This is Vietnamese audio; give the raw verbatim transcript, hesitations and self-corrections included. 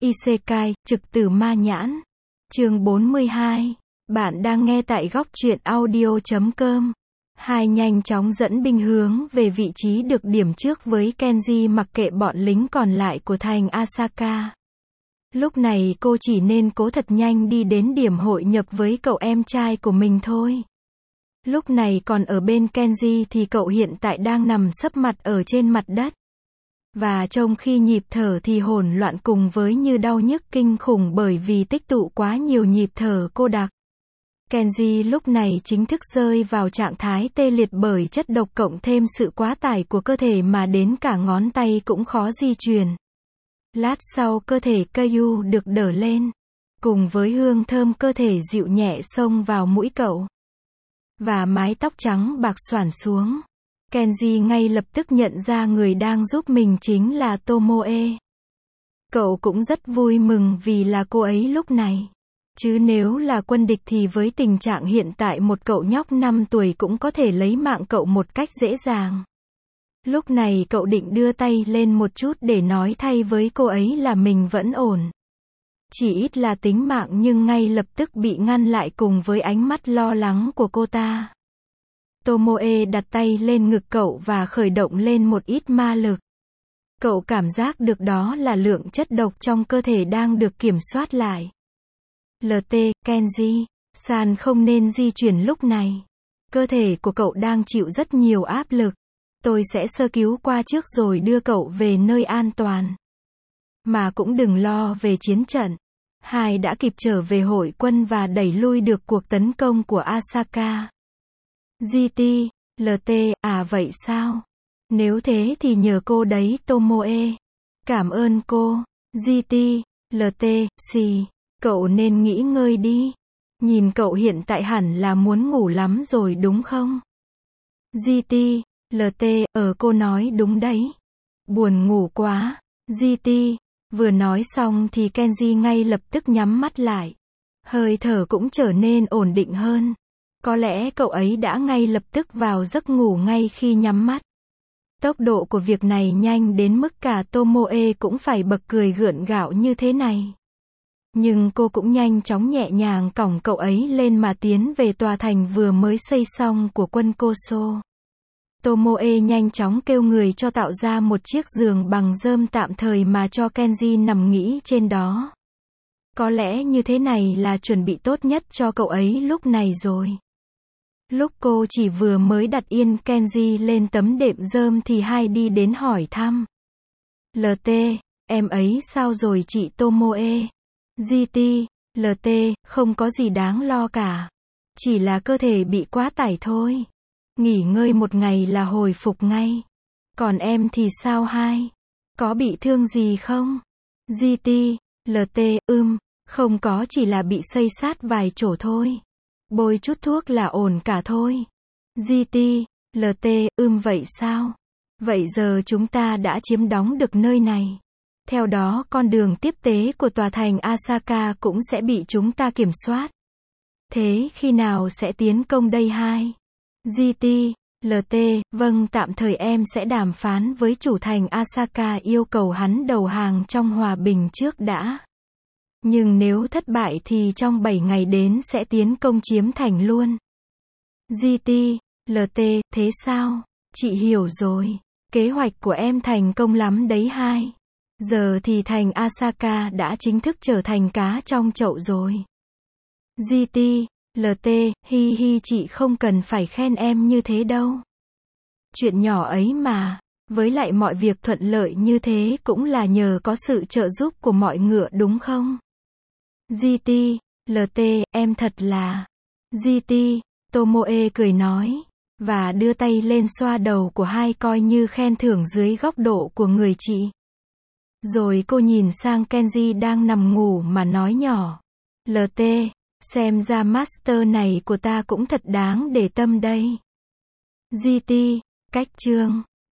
Isekai, trực tử ma nhãn. Chương bốn mươi hai. Bạn đang nghe tại góc truyện audio chấm com. Hai nhanh chóng dẫn binh hướng về vị trí được điểm trước với Kenji mặc kệ bọn lính còn lại của thành Asaka. Lúc này cô chỉ nên cố thật nhanh đi đến điểm hội nhập với cậu em trai của mình thôi. Lúc này còn ở bên Kenji thì cậu hiện tại đang nằm sấp mặt ở trên mặt đất. Và trong khi nhịp thở thì hỗn loạn cùng với như đau nhức kinh khủng bởi vì tích tụ quá nhiều nhịp thở cô đặc. Kenji lúc này chính thức rơi vào trạng thái tê liệt bởi chất độc cộng thêm sự quá tải của cơ thể mà đến cả ngón tay cũng khó di chuyển. Lát sau cơ thể Kayu được đỡ lên, cùng với hương thơm cơ thể dịu nhẹ xông vào mũi cậu. Và mái tóc trắng bạc xoản xuống. Kenji ngay lập tức nhận ra người đang giúp mình chính là Tomoe. Cậu cũng rất vui mừng vì là cô ấy lúc này. Chứ nếu là quân địch thì với tình trạng hiện tại một cậu nhóc năm tuổi cũng có thể lấy mạng cậu một cách dễ dàng. Lúc này cậu định đưa tay lên một chút để nói thay với cô ấy là mình vẫn ổn. Chỉ ít là tính mạng nhưng ngay lập tức bị ngăn lại cùng với ánh mắt lo lắng của cô ta. Tomoe đặt tay lên ngực cậu và khởi động lên một ít ma lực. Cậu cảm giác được đó là lượng chất độc trong cơ thể đang được kiểm soát lại. lờ tê, Kenji, san không nên di chuyển lúc này. Cơ thể của cậu đang chịu rất nhiều áp lực. Tôi sẽ sơ cứu qua trước rồi đưa cậu về nơi an toàn. Mà cũng đừng lo về chiến trận. Hai đã kịp trở về hội quân và đẩy lui được cuộc tấn công của Asaka. giê tê, lờ tê, à vậy sao? Nếu thế thì nhờ cô đấy Tomoe. Cảm ơn cô. giê tê, lờ tê, xì. Cậu nên nghỉ ngơi đi. Nhìn cậu hiện tại hẳn là muốn ngủ lắm rồi đúng không? giê tê, lờ tê, ờ cô nói đúng đấy. Buồn ngủ quá. giê tê, vừa nói xong thì Kenji ngay lập tức nhắm mắt lại. Hơi thở cũng trở nên ổn định hơn. Có lẽ cậu ấy đã ngay lập tức vào giấc ngủ ngay khi nhắm mắt. Tốc độ của việc này nhanh đến mức cả Tomoe cũng phải bật cười gượng gạo như thế này. Nhưng cô cũng nhanh chóng nhẹ nhàng cõng cậu ấy lên mà tiến về tòa thành vừa mới xây xong của quân Koso. Tomoe nhanh chóng kêu người cho tạo ra một chiếc giường bằng rơm tạm thời mà cho Kenji nằm nghỉ trên đó. Có lẽ như thế này là chuẩn bị tốt nhất cho cậu ấy lúc này rồi. Lúc cô chỉ vừa mới đặt yên Kenji lên tấm đệm rơm thì hai đi đến hỏi thăm. lờ tê, em ấy sao rồi chị Tomoe? giê tê, lờ tê, không có gì đáng lo cả. Chỉ là cơ thể bị quá tải thôi. Nghỉ ngơi một ngày là hồi phục ngay. Còn em thì sao hai? Có bị thương gì không? giê tê, lờ tê, ưm, không có chỉ là bị xây sát vài chỗ thôi. Bôi chút thuốc là ổn cả thôi. giê tê, lờ tê, ưm vậy sao? Vậy giờ chúng ta đã chiếm đóng được nơi này. Theo đó con đường tiếp tế của tòa thành Asaka cũng sẽ bị chúng ta kiểm soát. Thế khi nào sẽ tiến công đây hai? giê tê, lờ tê, vâng tạm thời em sẽ đàm phán với chủ thành Asaka yêu cầu hắn đầu hàng trong hòa bình trước đã. Nhưng nếu thất bại thì trong bảy ngày đến sẽ tiến công chiếm thành luôn. giê tê, lờ tê, thế sao? Chị hiểu rồi. Kế hoạch của em thành công lắm đấy hai. Giờ thì thành Asaka đã chính thức trở thành cá trong chậu rồi. giê tê, lờ tê, hi hi chị không cần phải khen em như thế đâu. Chuyện nhỏ ấy mà. Với lại mọi việc thuận lợi như thế cũng là nhờ có sự trợ giúp của mọi ngựa đúng không? giê tê, lờ tê, em thật là. giê tê, Tomoe cười nói. Và đưa tay lên xoa đầu của hai coi như khen thưởng dưới góc độ của người chị. Rồi cô nhìn sang Kenji đang nằm ngủ mà nói nhỏ. lờ tê, xem ra master này của ta cũng thật đáng để tâm đây. giê tê, cách chương.